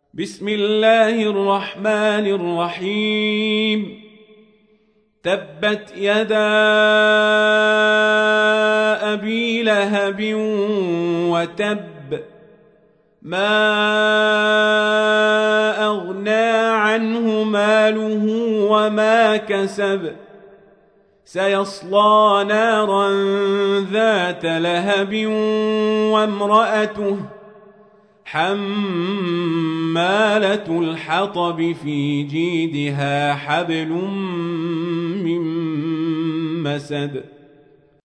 بسم الله الرحمن الرحيم. تبت يدا أبي لهب وتب، ما أغنى عنه ماله وما كسب، سيصلى نارا ذات لهب وامرأته حمالة الحطب في جيدها حبل من مسد.